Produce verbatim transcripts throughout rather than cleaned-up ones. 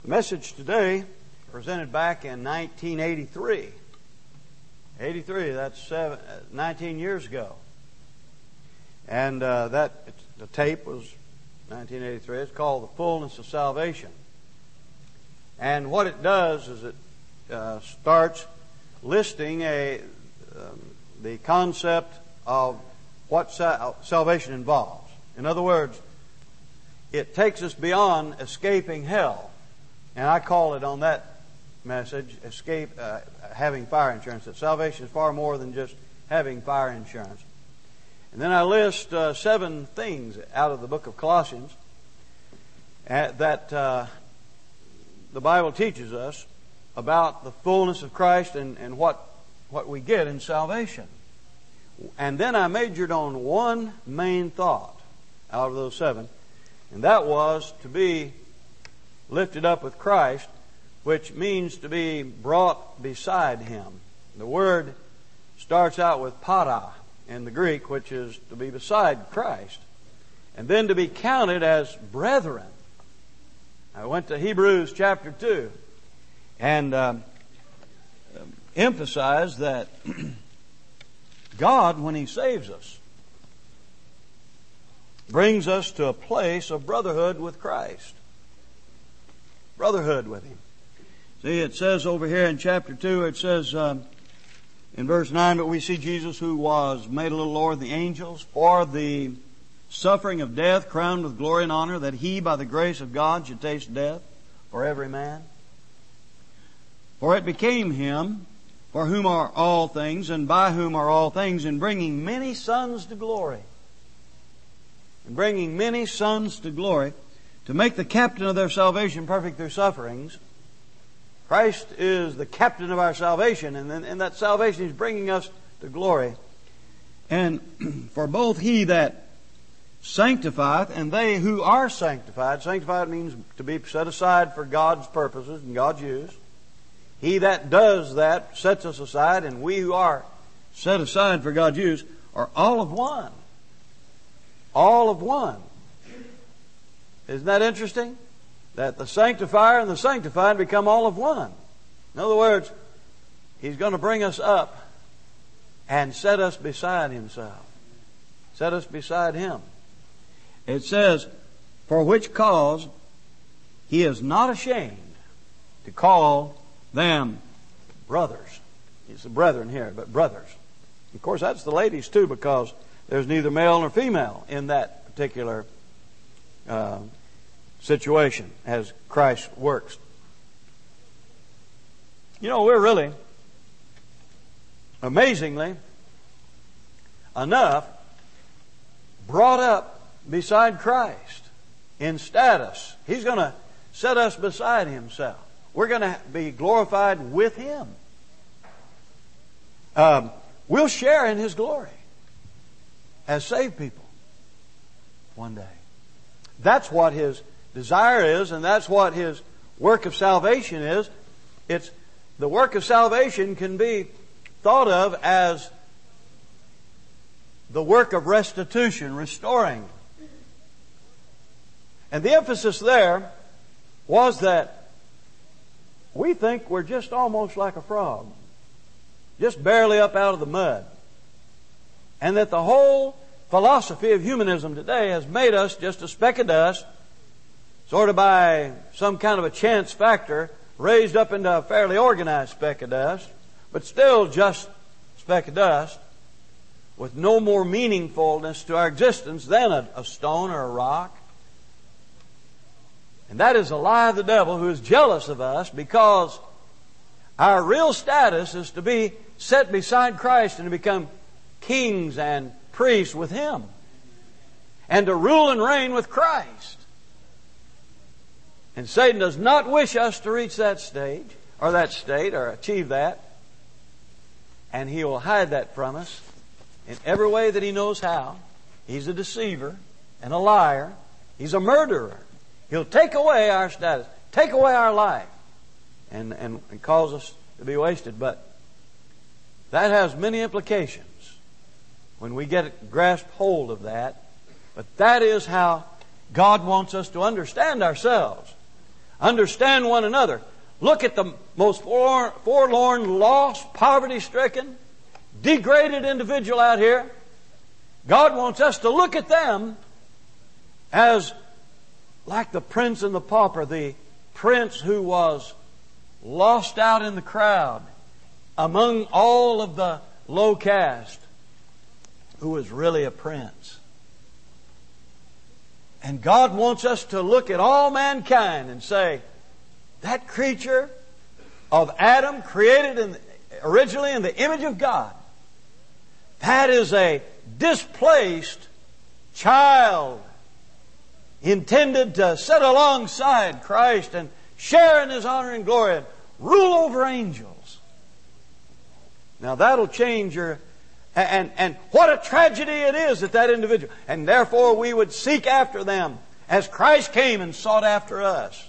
The message today, presented back in nineteen eighty-three. eighty-three, that's seven, nineteen years ago. And uh, that the tape was nineteen eighty-three. It's called The Fullness of Salvation. And what it does is it uh, starts listing a um, the concept of what sa- salvation involves. In other words, it takes us beyond escaping hell. And I call it on that message, escape, uh, having fire insurance. That salvation is far more than just having fire insurance. And then I list uh, seven things out of the book of Colossians uh, that uh, the Bible teaches us about the fullness of Christ and, and what, what we get in salvation. And then I majored on one main thought out of those seven, and that was to be lifted up with Christ, which means to be brought beside Him. The word starts out with para in the Greek, which is to be beside Christ, and then to be counted as brethren. I went to Hebrews chapter two and um, emphasized that God, when He saves us, brings us to a place of brotherhood with Christ. Brotherhood with Him. See, it says over here in chapter two, it says um, in verse nine, but we see Jesus, who was made a little lower than the angels, for the suffering of death, crowned with glory and honor, that He, by the grace of God, should taste death for every man. For it became Him, for whom are all things, and by whom are all things, in bringing many sons to glory. In bringing many sons to glory, to make the captain of their salvation perfect through sufferings. Christ is the captain of our salvation, and in, in that salvation He's bringing us to glory. And for both He that sanctifieth and they who are sanctified. Sanctified means to be set aside for God's purposes and God's use. He that does that sets us aside, and we who are set aside for God's use are all of one. All of one. Isn't that interesting? That the sanctifier and the sanctified become all of one. In other words, He's going to bring us up and set us beside Himself. Set us beside Him. It says, for which cause He is not ashamed to call them brothers. It's the brethren here, but brothers. Of course, that's the ladies too, because there's neither male nor female in that particular uh, situation as Christ works. You know, we're really, amazingly enough, brought up beside Christ in status. He's going to set us beside Himself. We're going to be glorified with Him. Um, we'll share in His glory as saved people one day. That's what His desire is, and that's what His work of salvation is. It's the work of salvation can be thought of as the work of restitution, restoring. And the emphasis there was that we think we're just almost like a frog, just barely up out of the mud. And that the whole philosophy of humanism today has made us just a speck of dust, sort of by some kind of a chance factor, raised up into a fairly organized speck of dust, but still just a speck of dust, with no more meaningfulness to our existence than a, a stone or a rock. And that is a lie of the devil, who is jealous of us because our real status is to be set beside Christ and to become kings and priests with Him, and to rule and reign with Christ. And Satan does not wish us to reach that stage or that state or achieve that. And he will hide that from us in every way that he knows how. He's a deceiver and a liar. He's a murderer. He'll take away our status, take away our life, and, and, and cause us to be wasted. But that has many implications when we get grasp hold of that. But that is how God wants us to understand ourselves. Understand one another. Look at the most forlorn, lost, poverty-stricken, degraded individual out here. God wants us to look at them as like the prince and the pauper, the prince who was lost out in the crowd among all of the low caste, who was really a prince. And God wants us to look at all mankind and say, that creature of Adam, created in, originally in the image of God, that is a displaced child intended to sit alongside Christ and share in His honor and glory and rule over angels. Now that'll change your... And, and what a tragedy it is that that individual... And therefore we would seek after them as Christ came and sought after us.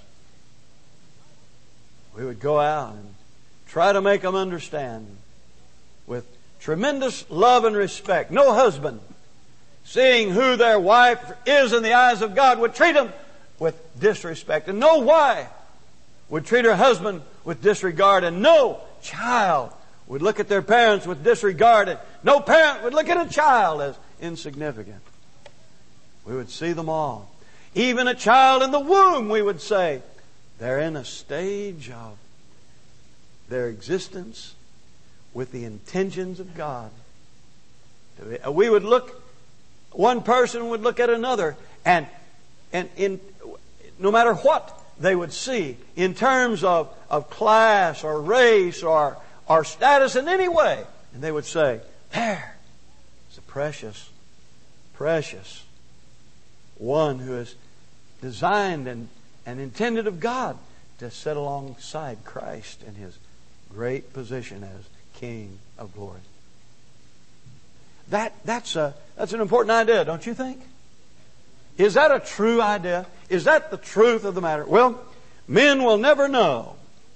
We would go out and try to make them understand with tremendous love and respect. No husband, seeing who their wife is in the eyes of God, would treat them with disrespect. And no wife would treat her husband with disregard. And no child would look at their parents with disregard. And no parent would look at a child as insignificant. We would see them all. Even a child in the womb, we would say, they're in a stage of their existence with the intentions of God. We would look, one person would look at another, and and in no matter what they would see in terms of, of class or race or, or status in any way, and they would say, there is a precious, precious one who is designed and, and intended of God to sit alongside Christ in His great position as King of glory. That, that's, a, that's an important idea, don't you think? Is that a true idea? Is that the truth of the matter? Well, men will never know.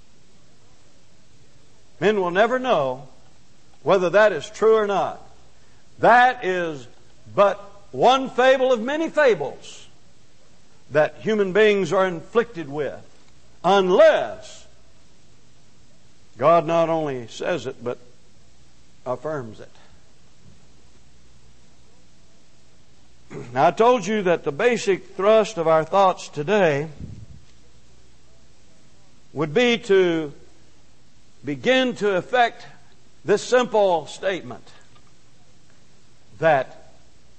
Men will never know whether that is true or not. That is but one fable of many fables that human beings are inflicted with, unless God not only says it, but affirms it. Now, I told you that the basic thrust of our thoughts today would be to begin to effect this simple statement that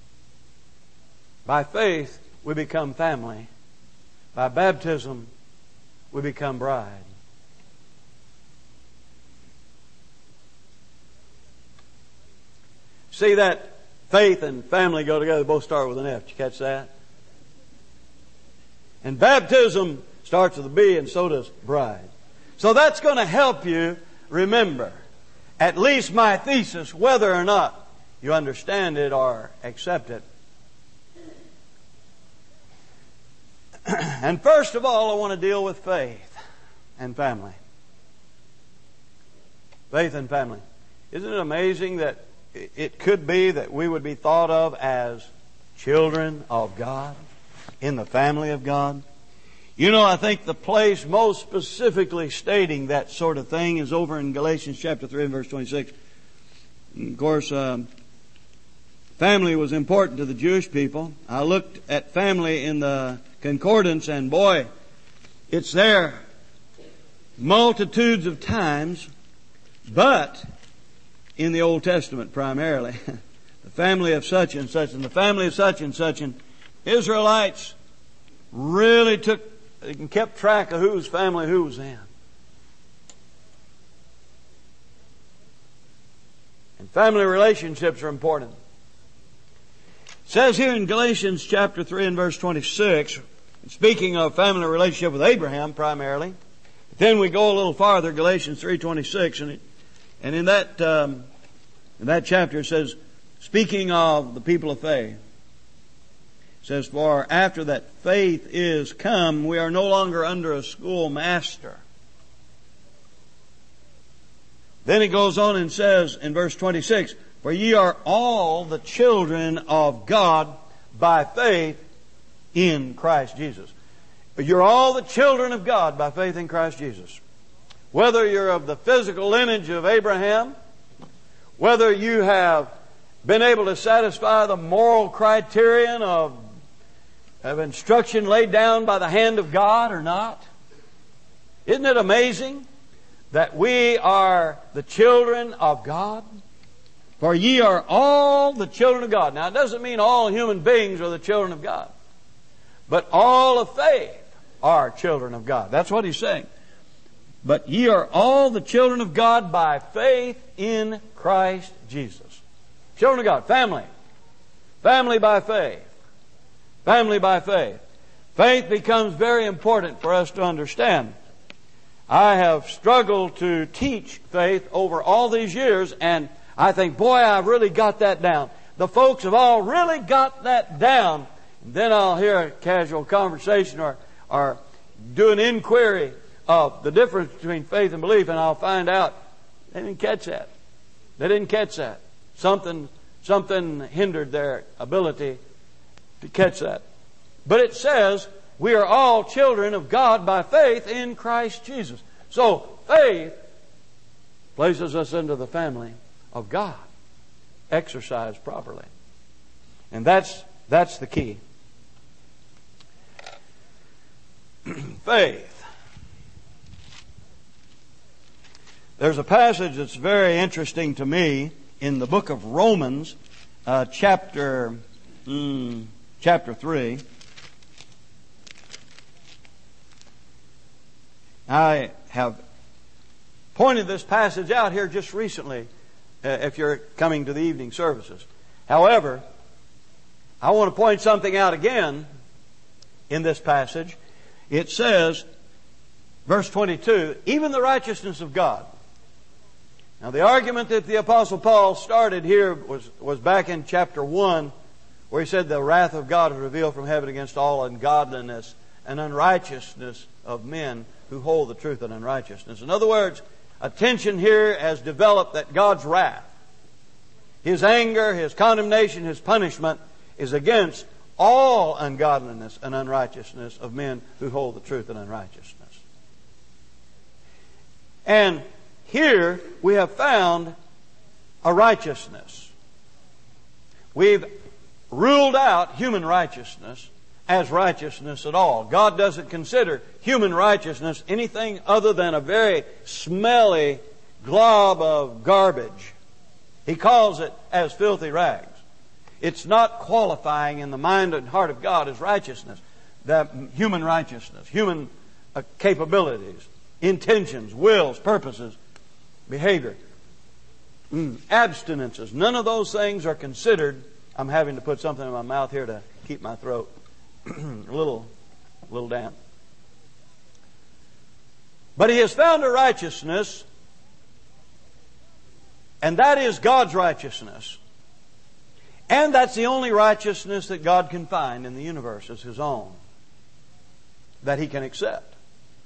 by faith we become family, by baptism we become bride. See that faith and family go together, both start with an F. Did you catch that? And baptism starts with a B, and so does bride. So that's going to help you remember at least my thesis, whether or not you understand it or accept it. And first of all, I want to deal with faith and family. Faith and family. Isn't it amazing that it could be that we would be thought of as children of God, in the family of God? You know, I think the place most specifically stating that sort of thing is over in Galatians chapter three and verse twenty-six. And of course, um, family was important to the Jewish people. I looked at family in the concordance, and boy, it's there multitudes of times, but in the Old Testament primarily. The family of such and such and the family of such and such. And Israelites really took and kept track of whose family who was in. And family relationships are important. It says here in Galatians chapter three and verse twenty-six, speaking of family relationship with Abraham primarily. But then we go a little farther, Galatians three twenty-six, and it And in that um, in that chapter it says, speaking of the people of faith, it says, for after that faith is come, we are no longer under a schoolmaster. Then it goes on and says in verse twenty-six, for ye are all the children of God by faith in Christ Jesus. You're all the children of God by faith in Christ Jesus. Whether you're of the physical lineage of Abraham, whether you have been able to satisfy the moral criterion of, of instruction laid down by the hand of God or not. Isn't it amazing that we are the children of God? For ye are all the children of God. Now, it doesn't mean all human beings are the children of God. But all of faith are children of God. That's what he's saying. But ye are all the children of God by faith in Christ Jesus. Children of God, family. Family by faith. Family by faith. Faith becomes very important for us to understand. I have struggled to teach faith over all these years, and I think, boy, I've really got that down. The folks have all really got that down. And then I'll hear a casual conversation or, or do an inquiry of the difference between faith and belief, and I'll find out they didn't catch that. They didn't catch that. Something, something hindered their ability to catch that. But it says, we are all children of God by faith in Christ Jesus. So, faith places us into the family of God, exercised properly. And that's, that's the key. Faith. There's a passage that's very interesting to me in the book of Romans, uh, chapter, mm, chapter three. I have pointed this passage out here just recently, uh, if you're coming to the evening services. However, I want to point something out again in this passage. It says, verse twenty-two, even the righteousness of God. Now, the argument that the Apostle Paul started here was, was back in chapter one, where he said the wrath of God is revealed from heaven against all ungodliness and unrighteousness of men who hold the truth in unrighteousness. In other words, attention here has developed that God's wrath, His anger, His condemnation, His punishment is against all ungodliness and unrighteousness of men who hold the truth in unrighteousness. And here we have found a righteousness. We've ruled out human righteousness as righteousness at all. God doesn't consider human righteousness anything other than a very smelly glob of garbage. He calls it as filthy rags. It's not qualifying in the mind and heart of God as righteousness. That human righteousness, human uh, capabilities, intentions, wills, purposes, behavior, mm, abstinences. None of those things are considered. I'm having to put something in my mouth here to keep my throat a little, a little damp. But He has found a righteousness, and that is God's righteousness. And that's the only righteousness that God can find in the universe as His own, that He can accept.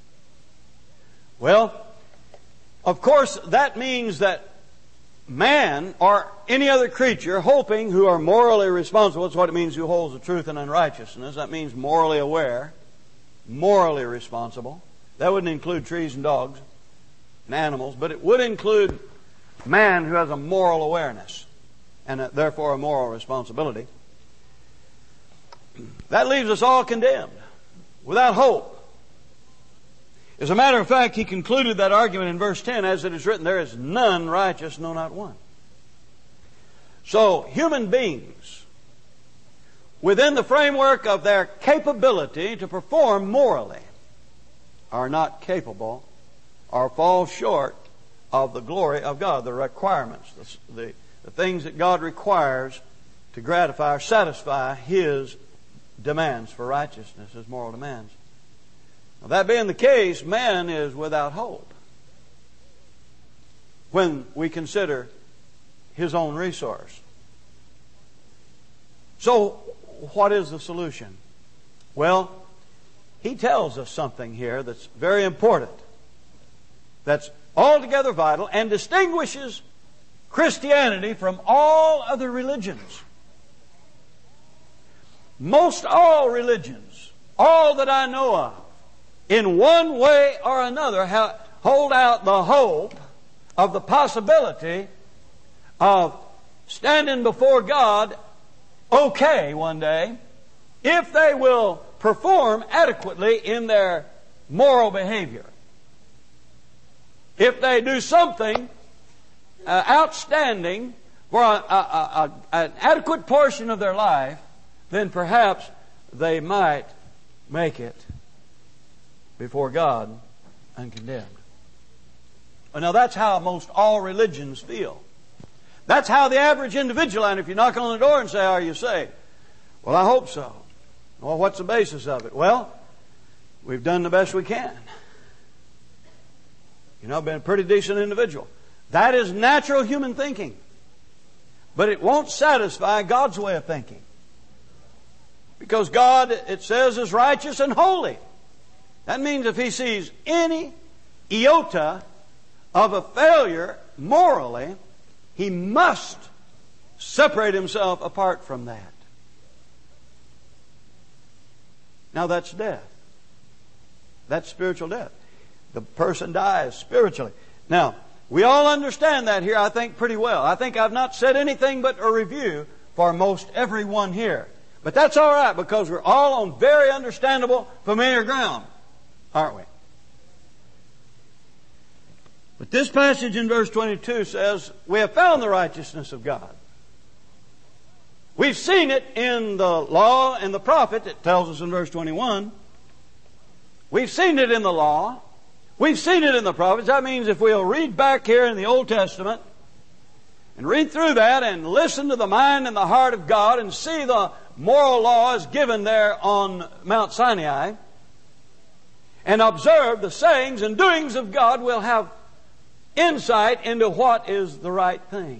Well, of course, that means that man or any other creature hoping who are morally responsible, that's what it means who holds the truth in unrighteousness. That means morally aware, morally responsible. That wouldn't include trees and dogs and animals, but it would include man who has a moral awareness and therefore a moral responsibility. That leaves us all condemned, without hope. As a matter of fact, he concluded that argument in verse ten, as it is written, there is none righteous, no, not one. So, human beings, within the framework of their capability to perform morally, are not capable or fall short of the glory of God, the requirements, the, the, the things that God requires to gratify or satisfy His demands for righteousness, His moral demands. Now, that being the case, man is without hope when we consider his own resource. So, what is the solution? Well, he tells us something here that's very important, that's altogether vital and distinguishes Christianity from all other religions. Most all religions all that I know of, in one way or another, ha- hold out the hope of the possibility of standing before God okay one day, if they will perform adequately in their moral behavior. If they do something uh, outstanding for a, a, a, a, an adequate portion of their life, then perhaps they might make it before God uncondemned. Well, now that's how most all religions feel. That's how the average individual, and if you knock on the door and say, "Are you saved?" "Well, I hope so." "Well, what's the basis of it?" "Well, we've done the best we can. You know, I've been a pretty decent individual." That is natural human thinking. But it won't satisfy God's way of thinking. Because God, it says, is righteous and holy. That means if He sees any iota of a failure morally, He must separate Himself apart from that. Now that's death. That's spiritual death. The person dies spiritually. Now, we all understand that here, I think, pretty well. I think I've not said anything but a review for most everyone here. But that's all right, because we're all on very understandable, familiar ground, aren't we? But this passage in verse twenty-two says, we have found the righteousness of God. We've seen it in the law and the prophet. It tells us in verse twenty-one. We've seen it in the law. We've seen it in the prophets. That means if we'll read back here in the Old Testament and read through that and listen to the mind and the heart of God and see the moral laws given there on Mount Sinai and observe the sayings and doings of God, we'll have insight into what is the right thing.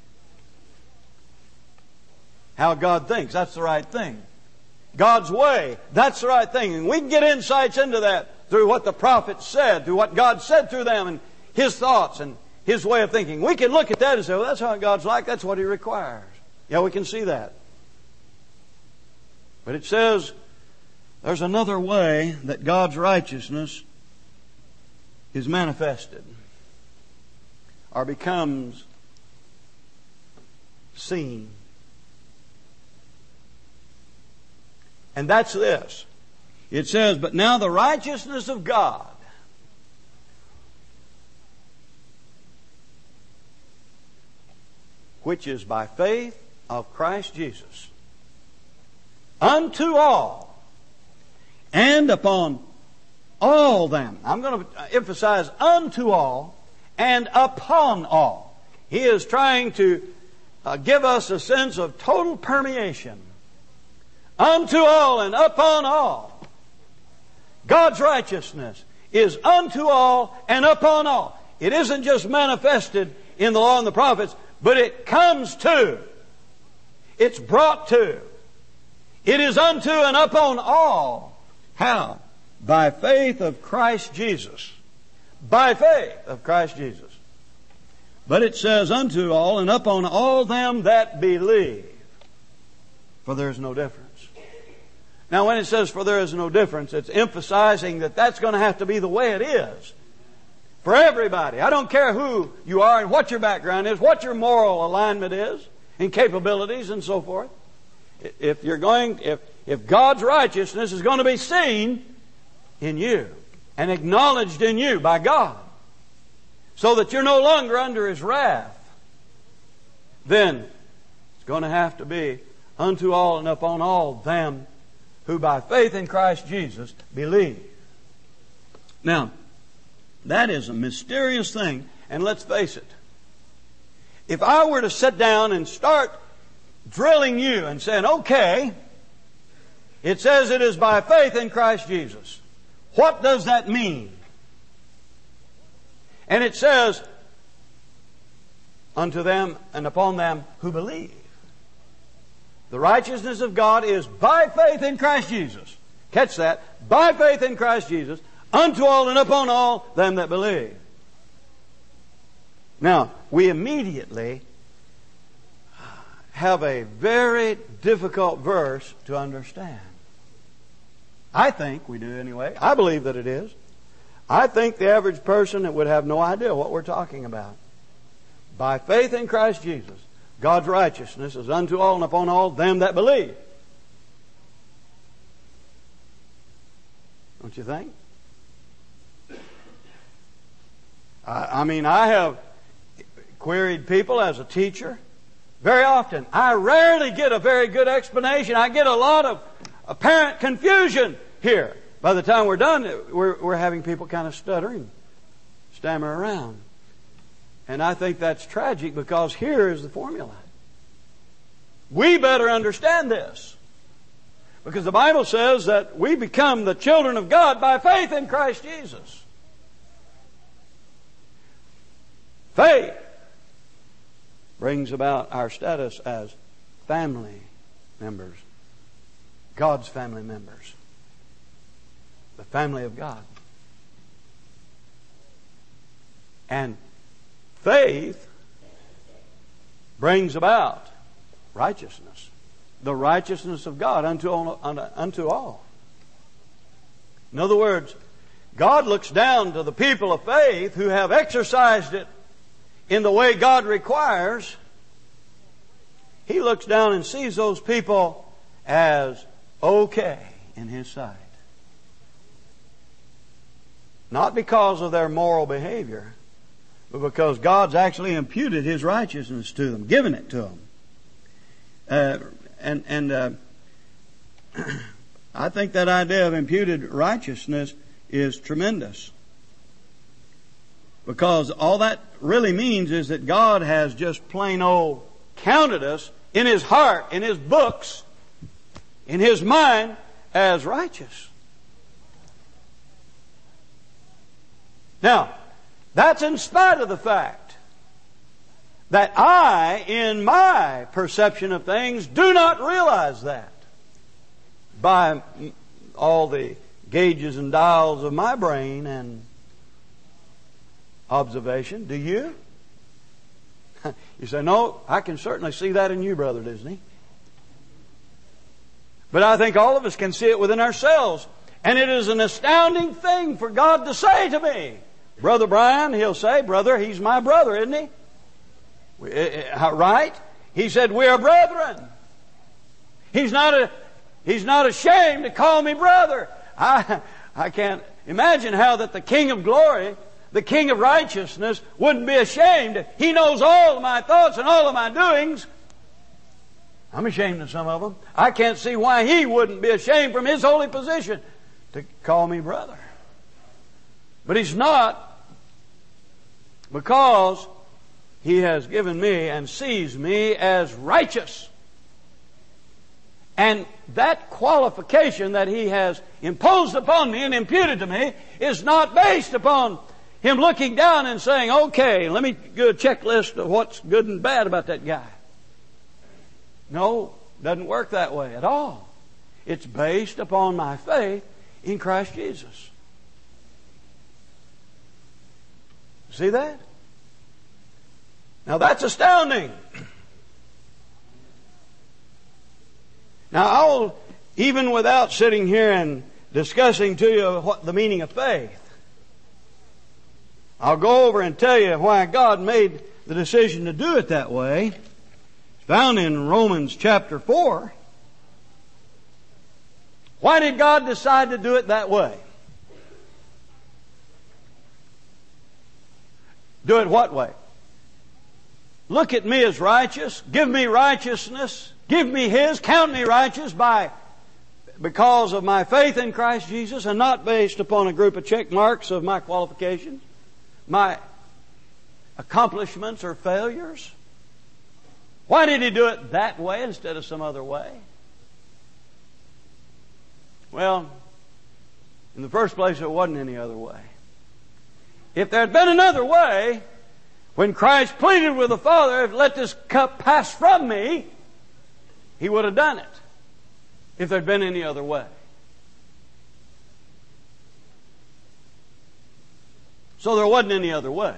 How God thinks, that's the right thing. God's way, that's the right thing. And we can get insights into that through what the prophets said, through what God said through them and His thoughts and His way of thinking. We can look at that and say, well, that's how God's like, that's what He requires. Yeah, we can see that. But it says there's another way that God's righteousness is manifested or becomes seen. And that's this. It says, but now the righteousness of God which is by faith of Christ Jesus unto all and upon all them. I'm going to emphasize unto all and upon all. He is trying to uh, give us a sense of total permeation. Unto all and upon all. God's righteousness is unto all and upon all. It isn't just manifested in the law and the prophets, but it comes to. It's brought to. It is unto and upon all. How? By faith of Christ Jesus. By faith of Christ Jesus. But it says unto all and upon all them that believe. For there is no difference. Now when it says for there is no difference, it's emphasizing that that's going to have to be the way it is. For everybody. I don't care who you are and what your background is, what your moral alignment is, and capabilities and so forth. If you're going, if, if God's righteousness is going to be seen in you and acknowledged in you by God, so that you're no longer under His wrath, then it's going to have to be unto all and upon all them who by faith in Christ Jesus believe. Now, that is a mysterious thing, and let's face it. If I were to sit down and start drilling you and saying, okay, it says it is by faith in Christ Jesus. What does that mean? And it says, unto them and upon them who believe. The righteousness of God is by faith in Christ Jesus. Catch that. By faith in Christ Jesus, unto all and upon all them that believe. Now, we immediately have a very difficult verse to understand. I think we do anyway. I believe that it is. I think the average person that would have no idea what we're talking about. By faith in Christ Jesus, God's righteousness is unto all and upon all them that believe. Don't you think? I, I mean, I have queried people as a teacher very often. I rarely get a very good explanation. I get a lot of apparent confusion here. By the time we're done, we're, we're having people kind of stuttering, stammer around. And I think that's tragic, because here is the formula. We better understand this, because the Bible says that we become the children of God by faith in Christ Jesus. Faith brings about our status as family members, God's family members, the family of God. And faith brings about righteousness, the righteousness of God unto all, unto all. In other words, God looks down to the people of faith who have exercised it in the way God requires. He looks down and sees those people as okay in His sight. Not because of their moral behavior, but because God's actually imputed His righteousness to them, given it to them. Uh, and and uh, I think that idea of imputed righteousness is tremendous. Because all that really means is that God has just plain old counted us in His heart, in His books, in His mind as righteous. Now, that's in spite of the fact that I, in my perception of things, do not realize that by all the gauges and dials of my brain and observation. Do you? You say, no, I can certainly see that in you, Brother Disney. But I think all of us can see it within ourselves. And it is an astounding thing for God to say to me, Brother Brian, He'll say, brother, he's my brother, isn't he? Right? He said, we are brethren. He's not a, He's not ashamed to call me brother. I, I can't imagine how that the King of glory, the King of righteousness, wouldn't be ashamed. He knows all of my thoughts and all of my doings. I'm ashamed of some of them. I can't see why He wouldn't be ashamed from His holy position to call me brother. But He's not, because He has given me and sees me as righteous. And that qualification that He has imposed upon me and imputed to me is not based upon Him looking down and saying, okay, let me do a checklist of what's good and bad about that guy. No, it doesn't work that way at all. It's based upon my faith in Christ Jesus. See that? Now that's astounding. Now I'll, even without sitting here and discussing to you what the meaning of faith, I'll go over and tell you why God made the decision to do it that way. It's found in Romans chapter four. Why did God decide to do it that way? Do it what way? Look at me as righteous. Give me righteousness. Give me His. Count me righteous by because of my faith in Christ Jesus, and not based upon a group of check marks of my qualifications, my accomplishments or failures. Why did He do it that way instead of some other way? Well, in the first place, there wasn't any other way. If there had been another way, when Christ pleaded with the Father, let this cup pass from me, He would have done it. If there had been any other way. So there wasn't any other way.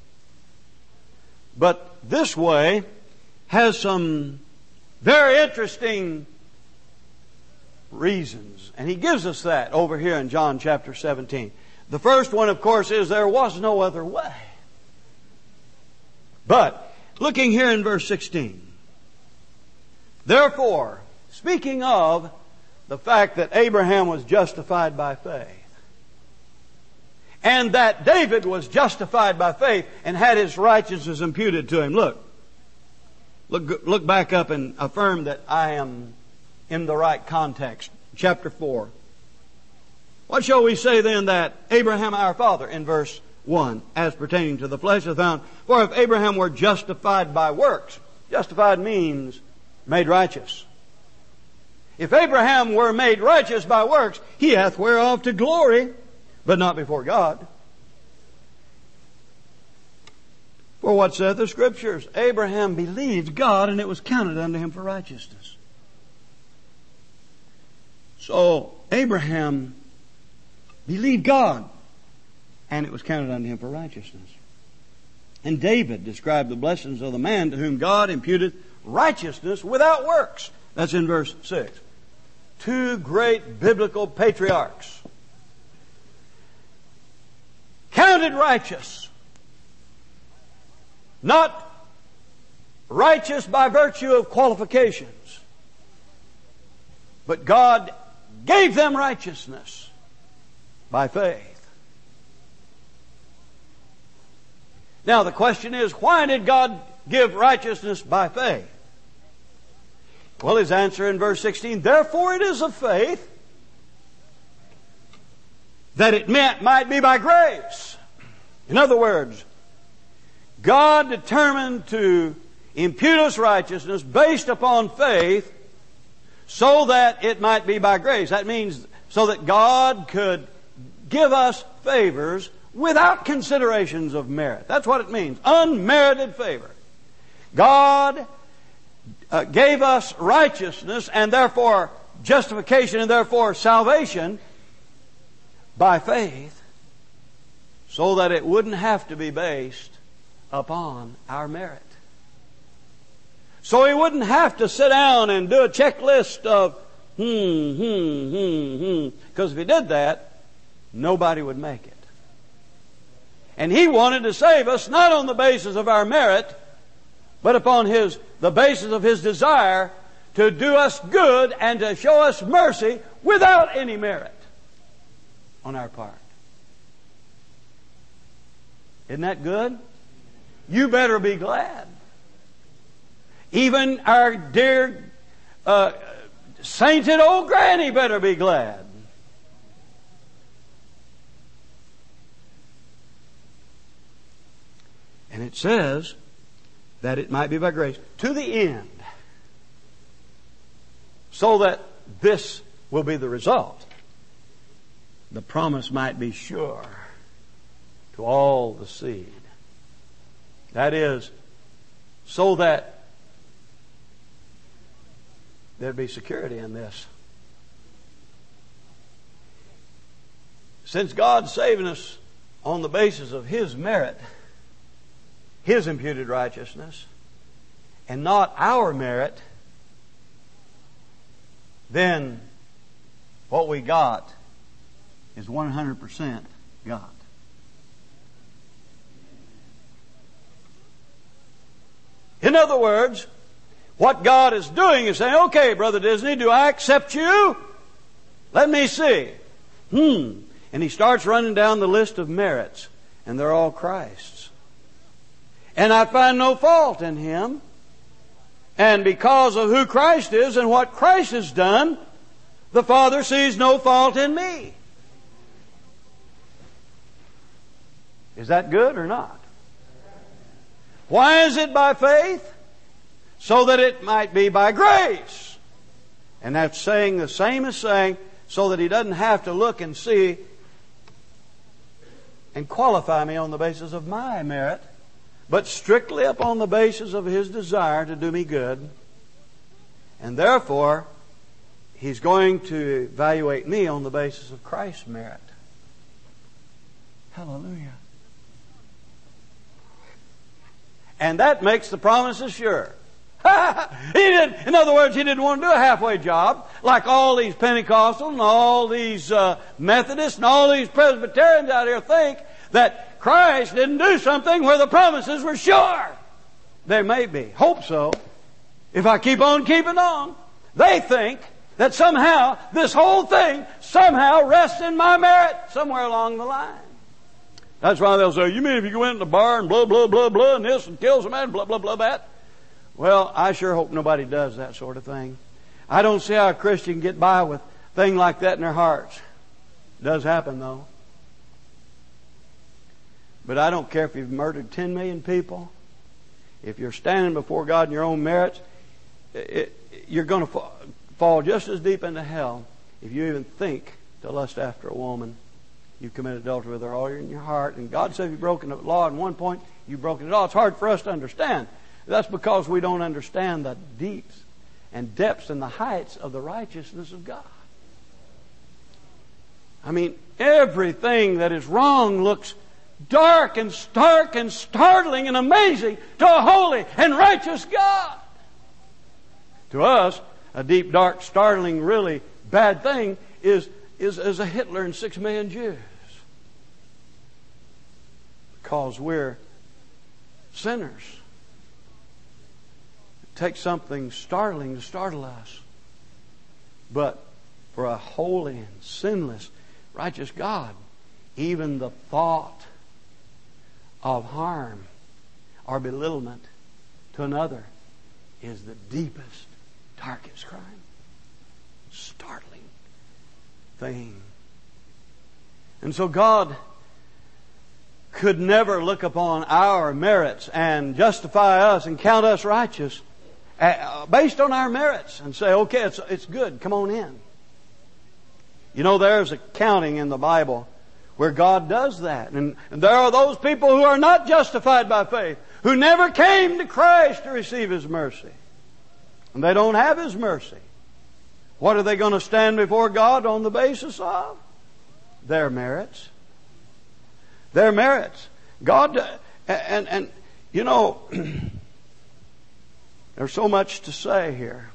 But this way has some very interesting reasons. And He gives us that over here in John chapter seventeen. The first one, of course, is there was no other way. But, looking here in verse sixteen. Therefore, speaking of the fact that Abraham was justified by faith, and that David was justified by faith and had his righteousness imputed to him. Look, look, look back up and affirm that I am in the right context. Chapter four. What shall we say then that Abraham our father, in verse one, as pertaining to the flesh, hath found? For if Abraham were justified by works, justified means made righteous. If Abraham were made righteous by works, he hath whereof to glory, but not before God. For what saith the Scriptures? Abraham believed God, and it was counted unto him for righteousness. So, Abraham believed God, and it was counted unto him for righteousness. And David described the blessings of the man to whom God imputed righteousness without works. That's in verse six. Two great biblical patriarchs. Counted righteous. Not righteous by virtue of qualifications. But God gave them righteousness by faith. Now the question is, why did God give righteousness by faith? Well, his answer in verse sixteen, therefore it is of faith that it meant might be by grace. In other words, God determined to impute us righteousness based upon faith so that it might be by grace. That means so that God could give us favors without considerations of merit. That's what it means. Unmerited favor. God uh, gave us righteousness and therefore justification and therefore salvation by faith so that it wouldn't have to be based upon our merit. So he wouldn't have to sit down and do a checklist of hmm, hmm, hmm, hmm. Because if he did that, nobody would make it. And he wanted to save us not on the basis of our merit, but upon his the basis of his desire to do us good and to show us mercy without any merit on our part. Isn't that good? You better be glad. Even our dear uh, sainted old granny better be glad. And it says that it might be by grace to the end, so that this will be the result. The promise might be sure to all the seed. That is, so that there'd be security in this. Since God's saving us on the basis of His merit, His imputed righteousness, and not our merit, then what we got is one hundred percent God. In other words, what God is doing is saying, okay, Brother Disney, do I accept you? Let me see. Hmm. And He starts running down the list of merits, and they're all Christ's. And I find no fault in Him. And because of who Christ is and what Christ has done, the Father sees no fault in me. Is that good or not? Why is it by faith? So that it might be by grace. And that's saying the same as saying, so that He doesn't have to look and see and qualify me on the basis of my merit, but strictly upon the basis of His desire to do me good. And therefore, He's going to evaluate me on the basis of Christ's merit. Hallelujah. And that makes the promises sure. He didn't, in other words, he didn't want to do a halfway job like all these Pentecostals and all these uh, Methodists and all these Presbyterians out here think that Christ didn't do something where the promises were sure. There may be. Hope so. If I keep on keeping on. They think that somehow this whole thing somehow rests in my merit somewhere along the line. That's why they'll say, you mean if you go into the bar and blah, blah, blah, blah, and this and kills a man, blah, blah, blah, that? Well, I sure hope nobody does that sort of thing. I don't see how a Christian can get by with a thing like that in their hearts. It does happen, though. But I don't care if you've murdered ten million people. If you're standing before God in your own merits, it, you're going to fall, fall just as deep into hell if you even think to lust after a woman. You've committed adultery with her all in your heart. And God said you've broken the law at one point, you've broken it all. It's hard for us to understand. That's because we don't understand the deeps and depths and the heights of the righteousness of God. I mean, everything that is wrong looks dark and stark and startling and amazing to a holy and righteous God. To us, a deep, dark, startling, really bad thing is, is, is a Hitler and six million Jews. Because we're sinners. It takes something startling to startle us. But for a holy and sinless, righteous God, even the thought of harm or belittlement to another is the deepest, darkest crime. Startling thing. And so God could never look upon our merits and justify us and count us righteous based on our merits and say, okay, it's, it's good, come on in. You know, there's a counting in the Bible where God does that. And, and there are those people who are not justified by faith, who never came to Christ to receive His mercy. And they don't have His mercy. What are they going to stand before God on the basis of? Their merits. Their merits. God, and, and you know, there's so much to say here.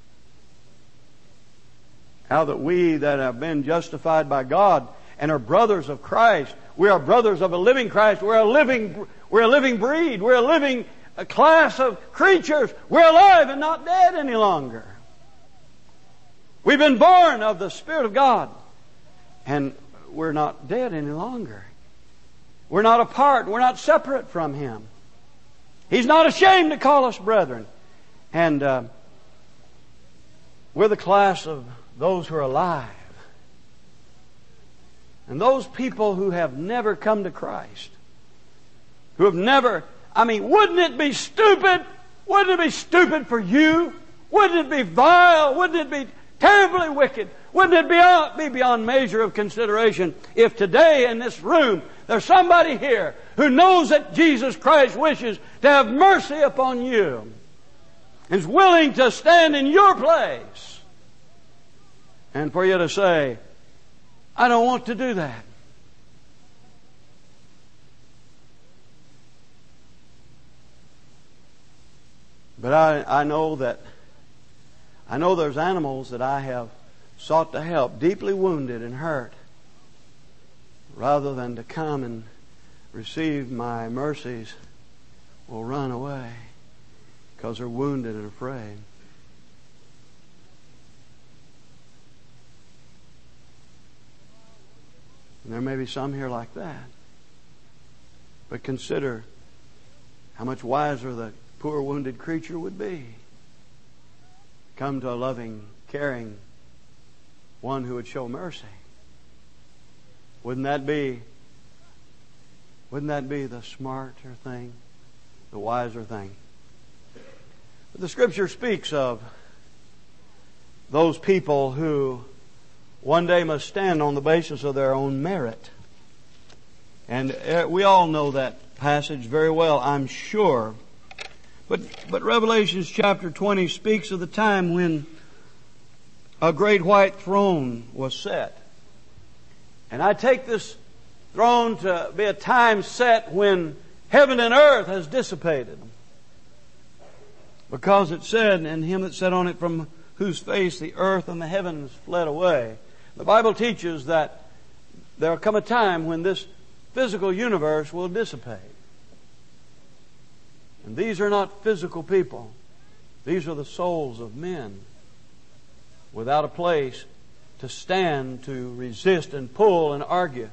How that we that have been justified by God and are brothers of Christ, we are brothers of a living Christ. We're a living, we're a living breed. We're a living a class of creatures. We're alive and not dead any longer. We've been born of the Spirit of God. And we're not dead any longer. We're not apart. We're not separate from Him. He's not ashamed to call us brethren. And uh, we're the class of those who are alive. And those people who have never come to Christ, who have never, I mean, wouldn't it be stupid? Wouldn't it be stupid for you? Wouldn't it be vile? Wouldn't it be terribly wicked? Wouldn't it be, be beyond measure of consideration if today in this room there's somebody here who knows that Jesus Christ wishes to have mercy upon you and is willing to stand in your place, and for you to say, I don't want to do that. But I, I know that I know there's animals that I have sought to help, deeply wounded and hurt, rather than to come and receive my mercies, will run away because they're wounded and afraid. And there may be some here like that. But consider how much wiser the poor wounded creature would be. Come to a loving, caring one who would show mercy. Wouldn't that be, wouldn't that be the smarter thing, the wiser thing? But the Scripture speaks of those people who one day must stand on the basis of their own merit. And we all know that passage very well, I'm sure. But, but Revelations chapter twenty speaks of the time when a great white throne was set. And I take this throne to be a time set when heaven and earth has dissipated. Because it said, and him that sat on it, from whose face the earth and the heavens fled away. The Bible teaches that there will come a time when this physical universe will dissipate. And these are not physical people. These are the souls of men without a place to stand, to resist and pull and argue.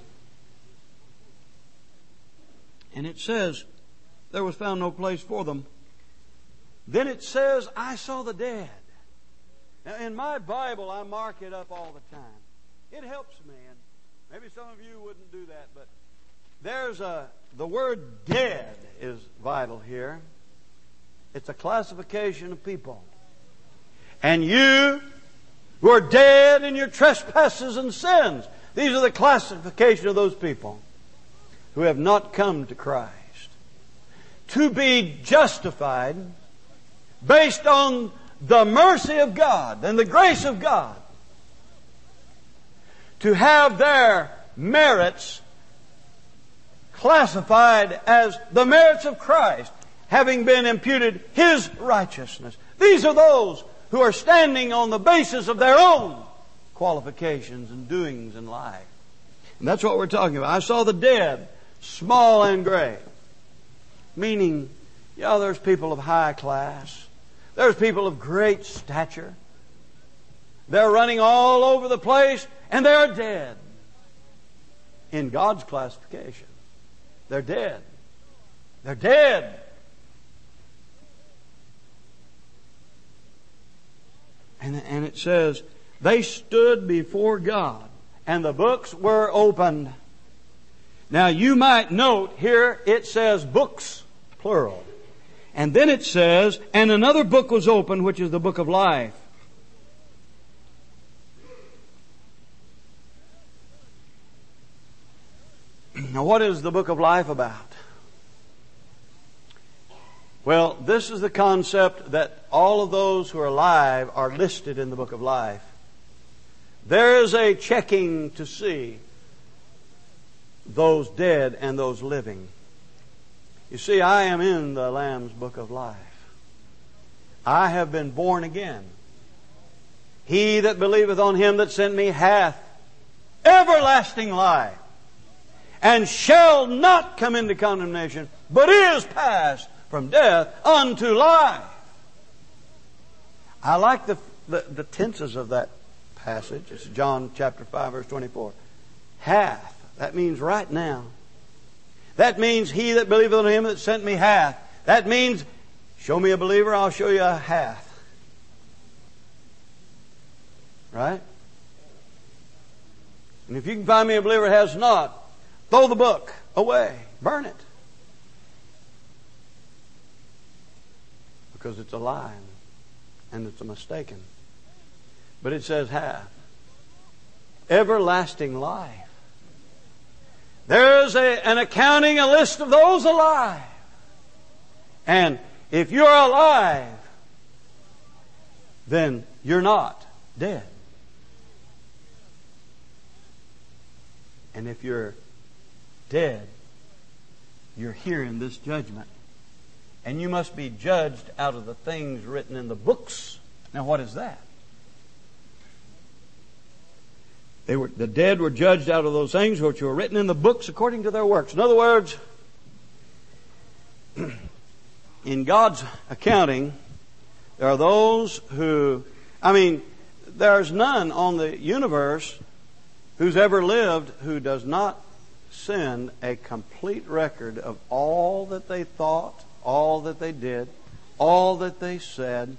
And it says, there was found no place for them. Then it says, I saw the dead. Now in my Bible, I mark it up all the time. It helps me, and maybe some of you wouldn't do that, but there's a, the word dead is vital here. It's a classification of people. And you who are dead in your trespasses and sins. These are the classification of those people who have not come to Christ. To be justified based on the mercy of God and the grace of God. To have their merits classified as the merits of Christ, having been imputed His righteousness. These are those who are standing on the basis of their own qualifications and doings in life. And that's what we're talking about. I saw the dead, small and great. Meaning, yeah, there's people of high class. There's people of great stature. They're running all over the place, and they're dead. In God's classification. They're dead. They're dead. And, and it says, they stood before God, and the books were opened. Now you might note here it says books, plural. And then it says, and another book was opened, which is the book of life. Now what is the book of life about? Well, this is the concept that all of those who are alive are listed in the book of life. There is a checking to see those dead and those living. You see, I am in the Lamb's book of life. I have been born again. He that believeth on Him that sent me hath everlasting life, and shall not come into condemnation, but is passed from death unto life. I like the, the, the tenses of that passage. It's John chapter five, verse twenty-four. Hath. That means right now. That means he that believeth on Him that sent me hath. That means, show me a believer, I'll show you a hath. Right? And if you can find me a believer that has not, throw the book away. Burn it. Because it's a lie. And it's a mistaken. But it says hath. Everlasting life. There is a, an accounting, a list of those alive. And if you're alive, then you're not dead. And if you're dead, you're here in this judgment. And you must be judged out of the things written in the books. Now what is that? They were, the dead were judged out of those things which were written in the books according to their works. In other words, in God's accounting, there are those who, I mean, there's none on the universe who's ever lived who does not send a complete record of all that they thought, all that they did, all that they said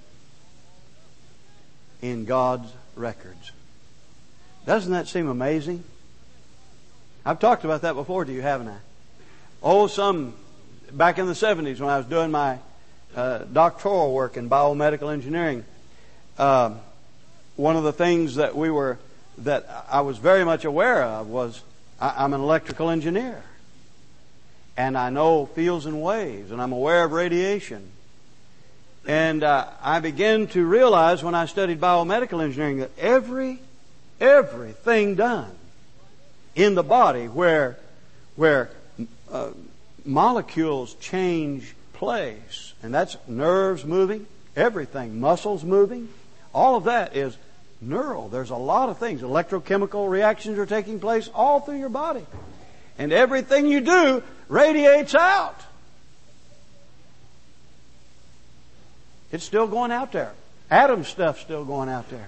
in God's records. Doesn't that seem amazing? I've talked about that before to you, haven't I? Oh, some, back in the seventies when I was doing my uh, doctoral work in biomedical engineering, uh, one of the things that we were, that I was very much aware of was, I, I'm an electrical engineer. And I know fields and waves, and I'm aware of radiation. And uh, I began to realize when I studied biomedical engineering that every Everything done in the body where where uh, molecules change place, and that's nerves moving, everything, muscles moving, all of that is neural. There's a lot of things. Electrochemical reactions are taking place all through your body. And everything you do radiates out. It's still going out there. Atom stuff's still going out there.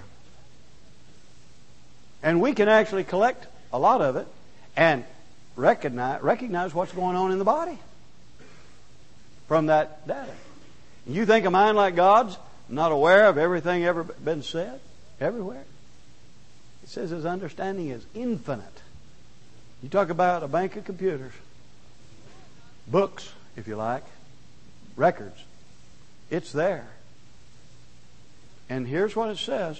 And we can actually collect a lot of it and recognize, recognize what's going on in the body from that data. You think a mind like God's not aware of everything ever been said? Everywhere. It says His understanding is infinite. You talk about a bank of computers, books, if you like, records. It's there. And here's what it says.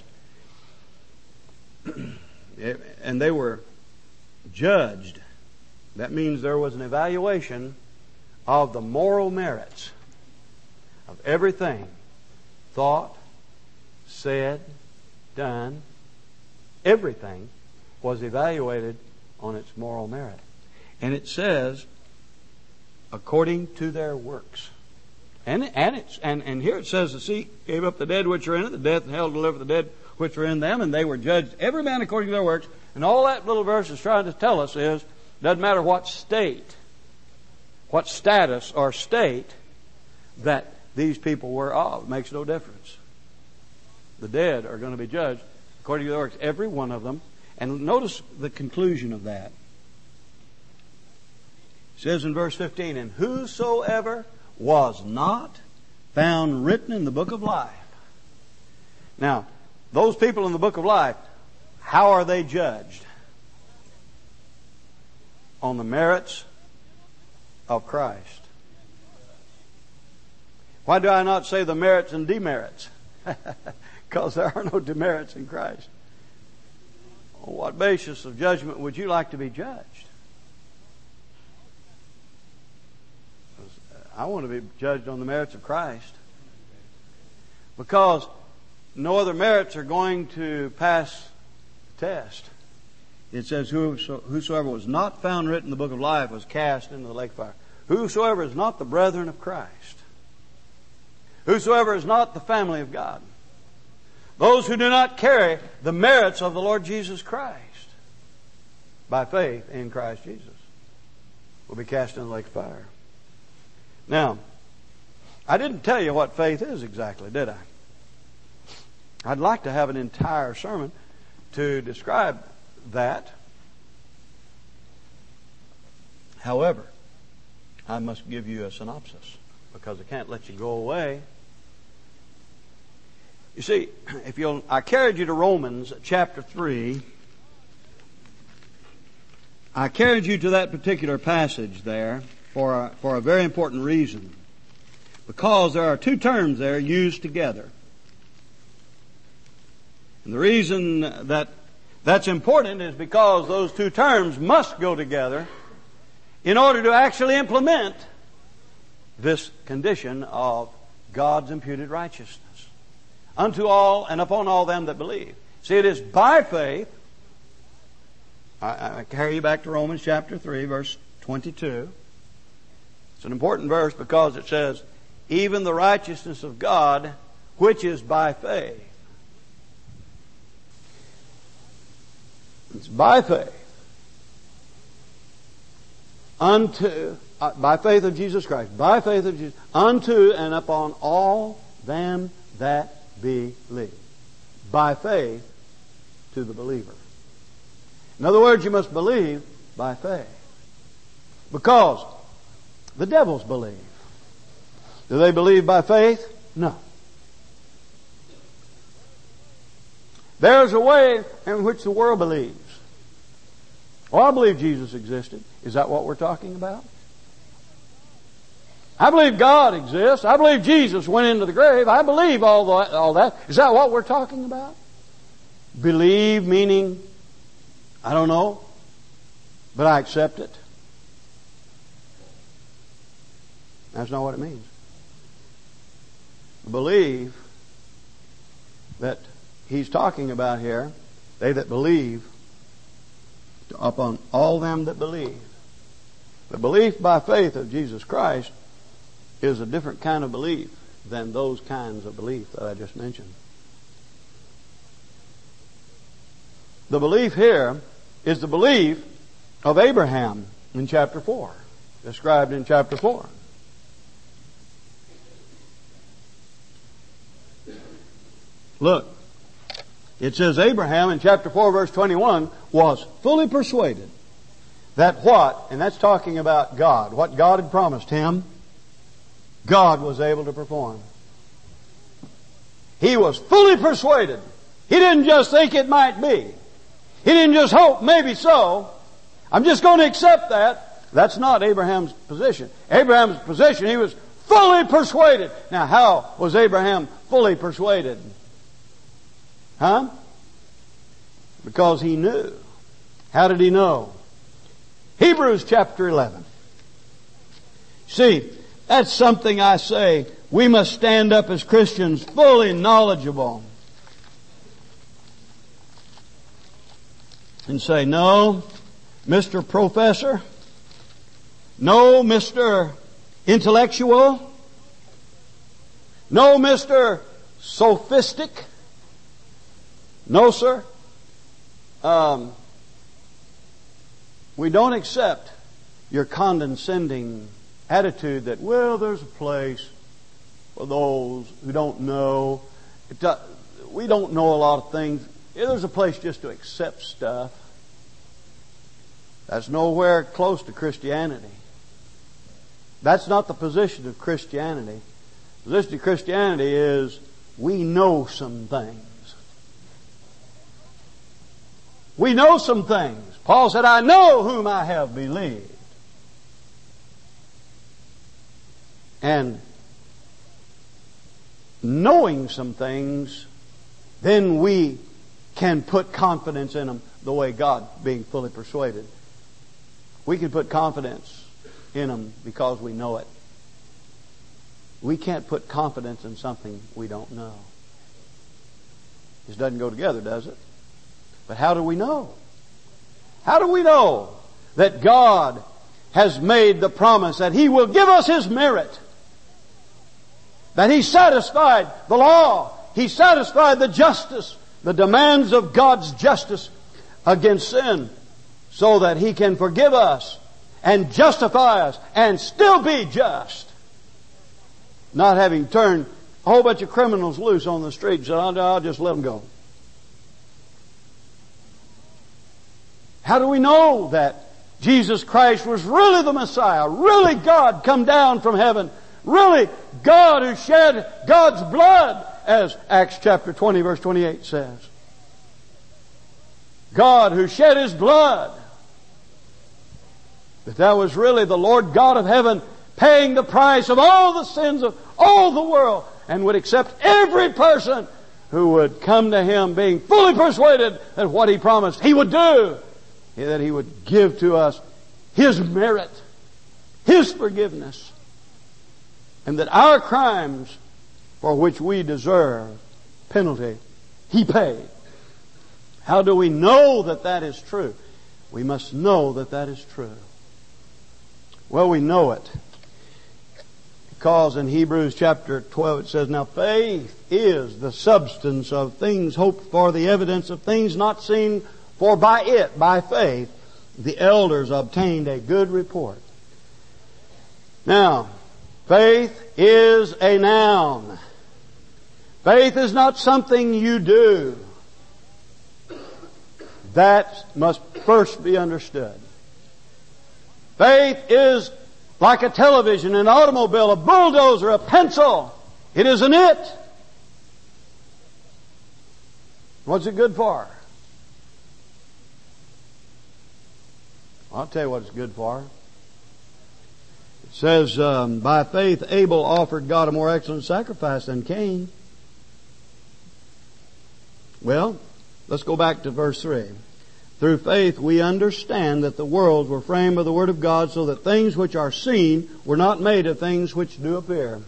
And they were judged. That means there was an evaluation of the moral merits of everything thought, said, done. Everything was evaluated on its moral merit. And it says, according to their works. And and it's and, and here it says, the sea gave up the dead which are in it, the death and hell delivered the dead which were in them, and they were judged, every man according to their works. And all that little verse is trying to tell us is, doesn't matter what state, what status or state that these people were of. It makes no difference. The dead are going to be judged according to their works, every one of them. And notice the conclusion of that. It says in verse fifteen, and whosoever was not found written in the book of life. Now, those people in the book of life, how are they judged? On the merits of Christ. Why do I not say the merits and demerits? Because there are no demerits in Christ. On what basis of judgment would you like to be judged? I want to be judged on the merits of Christ. Because no other merits are going to pass the test. It says, whosoever was not found written in the book of life was cast into the lake of fire. Whosoever is not the brethren of Christ. Whosoever is not the family of God. Those who do not carry the merits of the Lord Jesus Christ by faith in Christ Jesus will be cast into the lake of fire. Now, I didn't tell you what faith is exactly, did I? I'd like to have an entire sermon to describe that. However, I must give you a synopsis because I can't let you go away. You see, if you'll, I carried you to Romans chapter three. I carried you to that particular passage there for a, for a very important reason. Because there are two terms there used together. And the reason that that's important is because those two terms must go together in order to actually implement this condition of God's imputed righteousness unto all and upon all them that believe. See, it is by faith. I, I carry you back to Romans chapter three, verse twenty-two. It's an important verse because it says, even the righteousness of God, which is by faith. It's by faith. Unto, uh, by faith of Jesus Christ. By faith of Jesus. Unto and upon all them that believe. By faith to the believer. In other words, you must believe by faith. Because the devils believe. Do they believe by faith? No. There's a way in which the world believes. Well, I believe Jesus existed. Is that what we're talking about? I believe God exists. I believe Jesus went into the grave. I believe all that. All that. Is that what we're talking about? Believe meaning, I don't know, but I accept it. That's not what it means. Believe that he's talking about here, they that believe, upon all them that believe. The belief by faith of Jesus Christ is a different kind of belief than those kinds of belief that I just mentioned. The belief here is the belief of Abraham in chapter four, described in chapter four. Look, it says Abraham in chapter four verse twenty-one was fully persuaded that what, and that's talking about God, what God had promised him, God was able to perform. He was fully persuaded. He didn't just think it might be. He didn't just hope, maybe so. I'm just going to accept that. That's not Abraham's position. Abraham's position, he was fully persuaded. Now, how was Abraham fully persuaded? Huh? Because he knew. How did he know? Hebrews chapter eleven. See, that's something I say we must stand up as Christians fully knowledgeable and say, no, Mister Professor, no, Mister Intellectual, no, Mister Sophistic, no, sir. Um, we don't accept your condescending attitude that, well, there's a place for those who don't know. It do, we don't know a lot of things. There's a place just to accept stuff. That's nowhere close to Christianity. That's not the position of Christianity. The position of Christianity is we know some things. We know some things. Paul said, I know whom I have believed. And knowing some things, then we can put confidence in them the way God, being fully persuaded. We can put confidence in them because we know it. We can't put confidence in something we don't know. This doesn't go together, does it? But how do we know? How do we know that God has made the promise that He will give us His merit? That He satisfied the law. He satisfied the justice, the demands of God's justice against sin, so that He can forgive us and justify us and still be just. Not having turned a whole bunch of criminals loose on the street and said, I'll, I'll just let them go. How do we know that Jesus Christ was really the Messiah, really God come down from heaven, really God who shed God's blood, as Acts chapter twenty verse twenty-eight says? God who shed His blood. That that was really the Lord God of heaven paying the price of all the sins of all the world, and would accept every person who would come to Him being fully persuaded that what He promised He would do, that He would give to us His merit, His forgiveness, and that our crimes for which we deserve penalty, He paid. How do we know that that is true? We must know that that is true. Well, we know it because in Hebrews chapter twelve it says, now faith is the substance of things hoped for, the evidence of things not seen, for by it, by faith, the elders obtained a good report. Now, faith is a noun. Faith is not something you do. That must first be understood. Faith is like a television, an automobile, a bulldozer, a pencil. It is an it. What's it good for? I'll tell you what it's good for. It says, um, by faith Abel offered God a more excellent sacrifice than Cain. Well, let's go back to verse three. Through faith we understand that the worlds were framed by the Word of God, so that things which are seen were not made of things which do appear.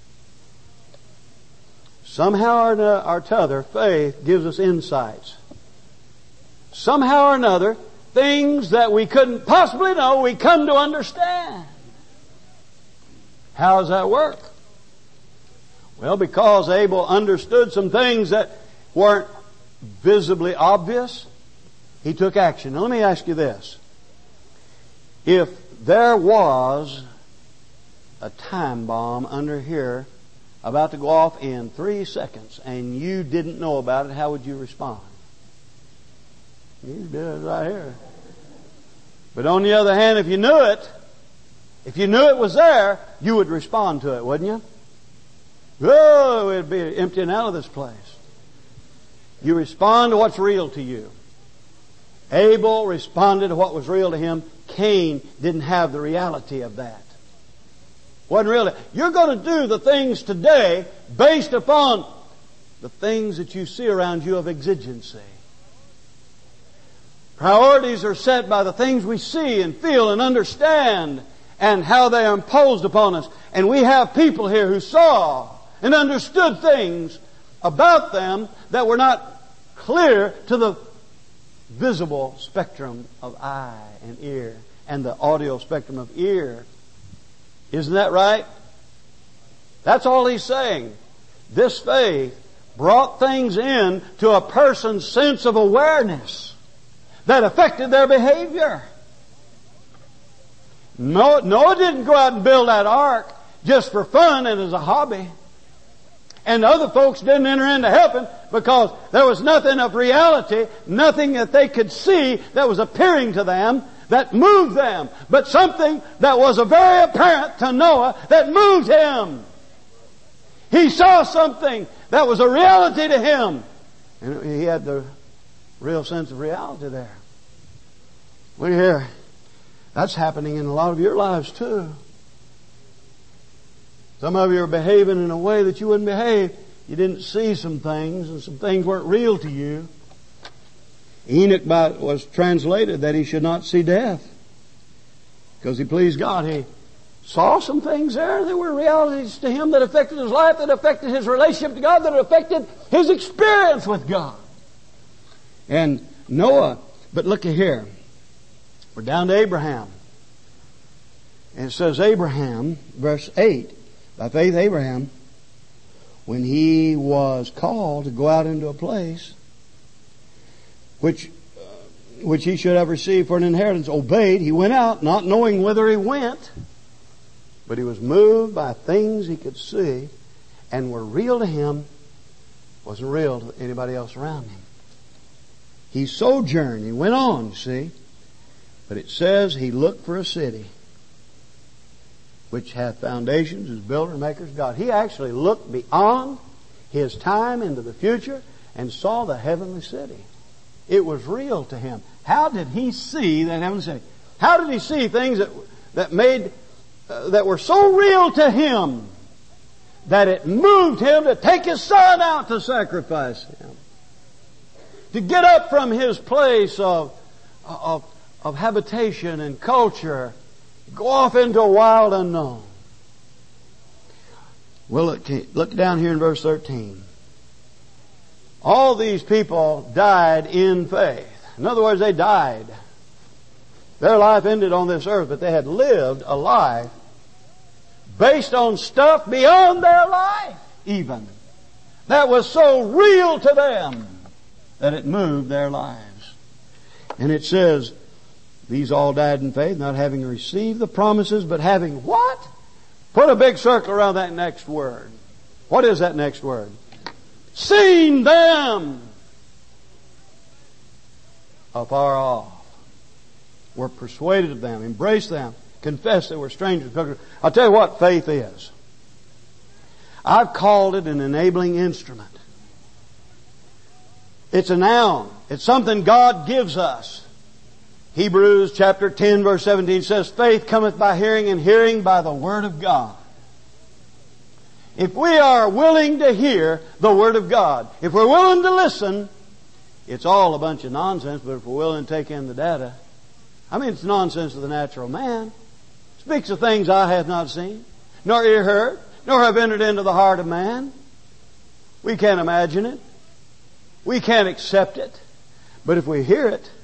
Somehow or t'other, faith gives us insights. Somehow or another, things that we couldn't possibly know, we come to understand. How does that work? Well, because Abel understood some things that weren't visibly obvious, he took action. Now let me ask you this. If there was a time bomb under here about to go off in three seconds and you didn't know about it, how would you respond? You did it right here. But on the other hand, if you knew it, if you knew it was there, you would respond to it, wouldn't you? Oh, it'd be emptying out of this place. You respond to what's real to you. Abel responded to what was real to him. Cain didn't have the reality of that. Wasn't really. You're going to do the things today based upon the things that you see around you of exigency. Priorities are set by the things we see and feel and understand and how they are imposed upon us. And we have people here who saw and understood things about them that were not clear to the visible spectrum of eye and ear and the audio spectrum of ear. Isn't that right? That's all he's saying. This faith brought things in to a person's sense of awareness that affected their behavior. Noah, Noah didn't go out and build that ark just for fun and as a hobby. And the other folks didn't enter in to help him because there was nothing of reality, nothing that they could see that was appearing to them that moved them, but something that was very apparent to Noah that moved him. He saw something that was a reality to him. And he had the real sense of reality there. Well, here, that's happening in a lot of your lives too. Some of you are behaving in a way that you wouldn't behave. You didn't see some things, and some things weren't real to you. Enoch was translated that he should not see death, because he pleased God. He saw some things there that were realities to him that affected his life, that affected his relationship to God, that affected his experience with God. And Noah, but look at here. We're down to Abraham. And it says Abraham, verse eight, by faith Abraham, when he was called to go out into a place which uh, which he should have received for an inheritance, obeyed. He went out, not knowing whither he went, but he was moved by things he could see and were real to him, wasn't real to anybody else around him. He sojourned, he went on, you see. But it says he looked for a city which hath foundations, whose builder and maker is God. He actually looked beyond his time into the future and saw the heavenly city. It was real to him. How did he see that heavenly city? How did he see things that that made uh, that were so real to him that it moved him to take his son out to sacrifice him, to get up from his place of of of habitation and culture, go off into a wild unknown? Well, look, look down here in verse thirteen. All these people died in faith. In other words, they died. Their life ended on this earth, but they had lived a life based on stuff beyond their life even, that was so real to them that it moved their lives. And it says, these all died in faith, not having received the promises, but having what? Put a big circle around that next word. What is that next word? Seen them afar off. Were persuaded of them, embraced them, confessed they were strangers. I'll tell you what faith is. I've called it an enabling instrument. It's a noun. It's something God gives us. Hebrews chapter ten verse seventeen says, faith cometh by hearing, and hearing by the Word of God. If we are willing to hear the Word of God, if we're willing to listen, it's all a bunch of nonsense, but if we're willing to take in the data, I mean, it's nonsense to the natural man. It speaks of things eye hath not seen, nor ear heard, nor have entered into the heart of man. We can't imagine it. We can't accept it. But if we hear it,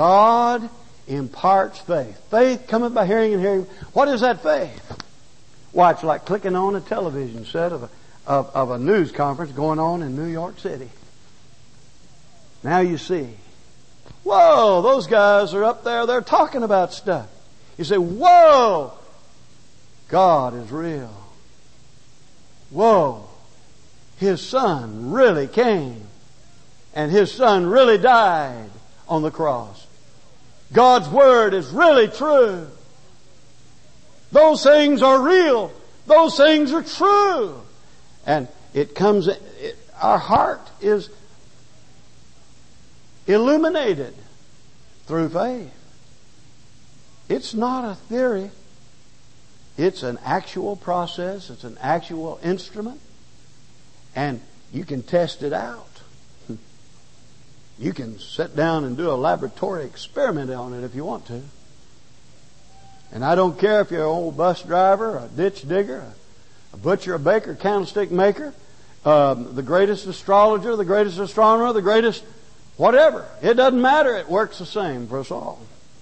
God imparts faith. Faith cometh by hearing, and hearing. What is that faith? Why, it's like clicking on a television set of a, of, of a news conference going on in New York City. Now you see, whoa, those guys are up there, they're talking about stuff. You say, whoa, God is real. Whoa, His Son really came. And His Son really died on the cross. God's Word is really true. Those things are real. Those things are true. And it comes, it, our heart is illuminated through faith. It's not a theory. It's an actual process. It's an actual instrument. And you can test it out. You can sit down and do a laboratory experiment on it if you want to. And I don't care if you're an old bus driver, a ditch digger, a butcher, a baker, candlestick maker, um, the greatest astrologer, the greatest astronomer, the greatest whatever. It doesn't matter. It works the same for us all.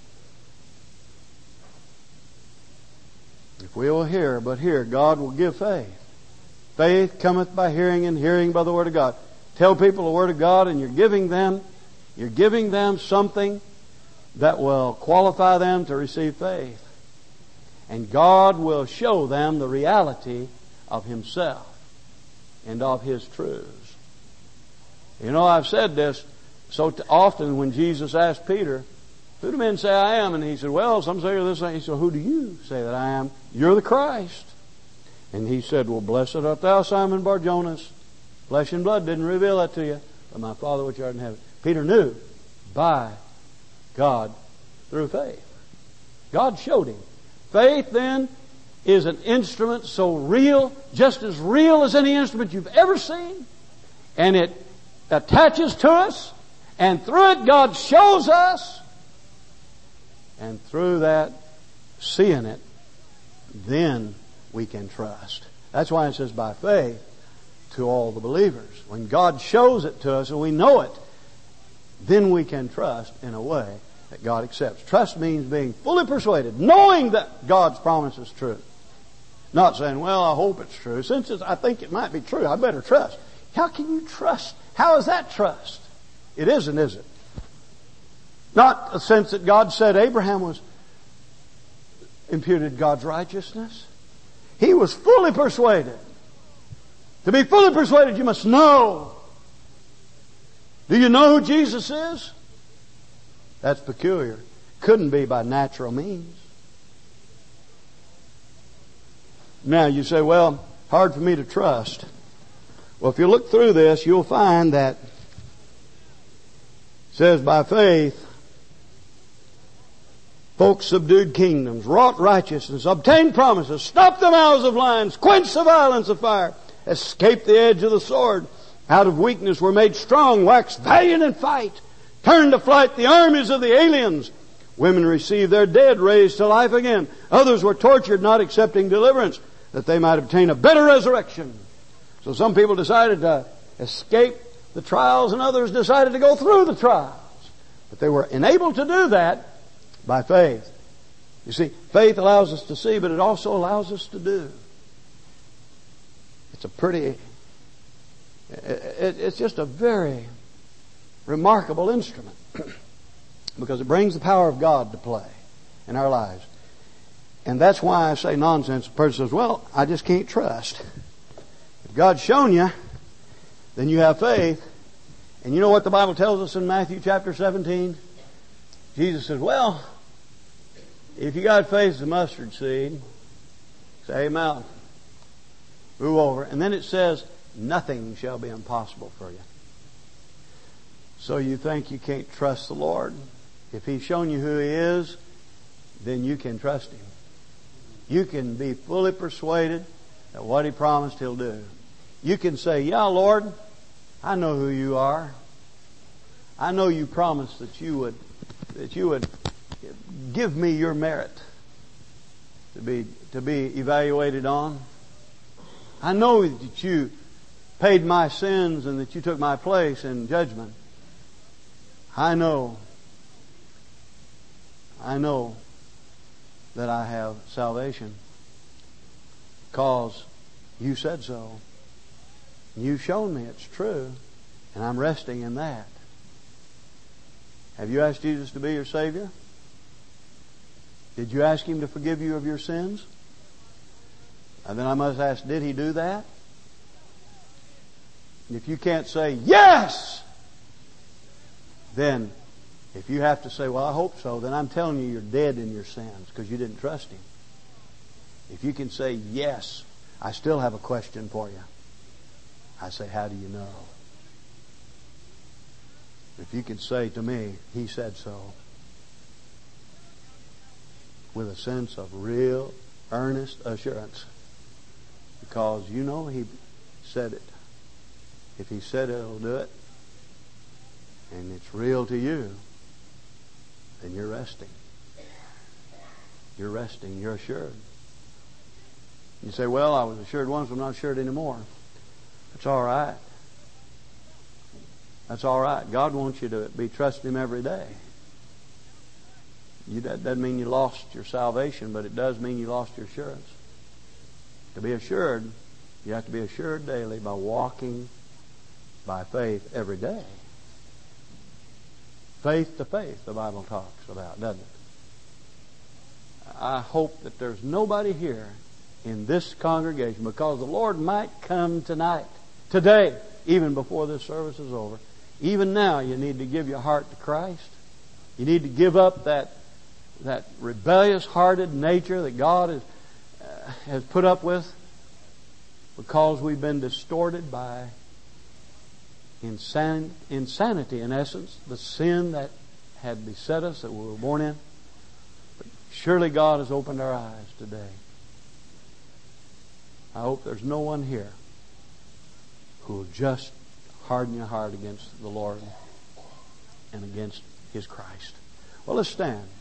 If we will hear, but hear, God will give faith. Faith cometh by hearing, and hearing by the Word of God. Tell people the Word of God, and you're giving them, you're giving them something that will qualify them to receive faith. And God will show them the reality of Himself and of His truths. You know, I've said this so often when Jesus asked Peter, who do men say I am? And he said, well, some say you're this. He said, who do you say that I am? You're the Christ. And he said, well, blessed art thou, Simon Bar-Jonas. Flesh and blood didn't reveal that to you, but my Father which art in heaven. Peter knew by God through faith. God showed him. Faith then is an instrument so real, just as real as any instrument you've ever seen. And it attaches to us. And through it God shows us. And through that, seeing it, then we can trust. That's why it says by faith to all the believers. When God shows it to us and we know it, then we can trust in a way that God accepts. Trust means being fully persuaded, knowing that God's promise is true. Not saying, well, I hope it's true. Since it's, I think it might be true, I better trust. How can you trust? How is that trust? It isn't, is it? Not a sense that God said Abraham was imputed God's righteousness. He was fully persuaded. To be fully persuaded, you must know. Do you know who Jesus is? That's peculiar. Couldn't be by natural means. Now you say, well, hard for me to trust. Well, if you look through this, you'll find that it says by faith, folks subdued kingdoms, wrought righteousness, obtained promises, stopped the mouths of lions, quenched the violence of fire, escaped the edge of the sword, out of weakness were made strong, waxed valiant in fight, turned to flight the armies of the aliens. Women received their dead raised to life again. Others were tortured, not accepting deliverance, that they might obtain a better resurrection. So some people decided to escape the trials, and others decided to go through the trials. But they were enabled to do that by faith. You see, faith allows us to see, but it also allows us to do. It's a pretty, it's just a very remarkable instrument because it brings the power of God to play in our lives. And that's why I say nonsense. The person says, well, I just can't trust. If God's shown you, then you have faith. And you know what the Bible tells us in Matthew chapter seventeen? Jesus says, well, if you got faith as a mustard seed, say a mountain, move over. And then it says, nothing shall be impossible for you. So you think you can't trust the Lord? If He's shown you who He is, then you can trust Him. You can be fully persuaded that what He promised He'll do. You can say, yeah, Lord, I know who You are. I know You promised that You would, that You would give me Your merit to be, to be evaluated on. I know that You paid my sins and that You took my place in judgment. I know, I know that I have salvation. because you said so. You've shown me it's true, and I'm resting in that. Have you asked Jesus to be your Savior? Did you ask Him to forgive you of your sins? And then I must ask, did He do that? And if you can't say, yes! Then, if you have to say, well, I hope so, then I'm telling you you're dead in your sins because you didn't trust Him. If you can say, yes, I still have a question for you. I say, how do you know? If you can say to me, He said so, with a sense of real, earnest assurance, because you know He said it. If He said it, He'll do it, and it's real to you, then you're resting. You're resting. You're assured. You say, well, I was assured once, I'm not assured anymore. That's all right. That's all right. God wants you to be trusting Him every day. You, that doesn't mean you lost your salvation, but it does mean you lost your assurance. To be assured, you have to be assured daily by walking by faith every day. Faith to faith, the Bible talks about, doesn't it? I hope that there's nobody here in this congregation, because the Lord might come tonight, today, even before this service is over. Even now, you need to give your heart to Christ. You need to give up that that rebellious-hearted nature that God has, uh, has put up with, because we've been distorted by insan- insanity, in essence, the sin that had beset us, that we were born in. But surely God has opened our eyes today. I hope there's no one here who will just harden your heart against the Lord and against His Christ. Well, let's stand.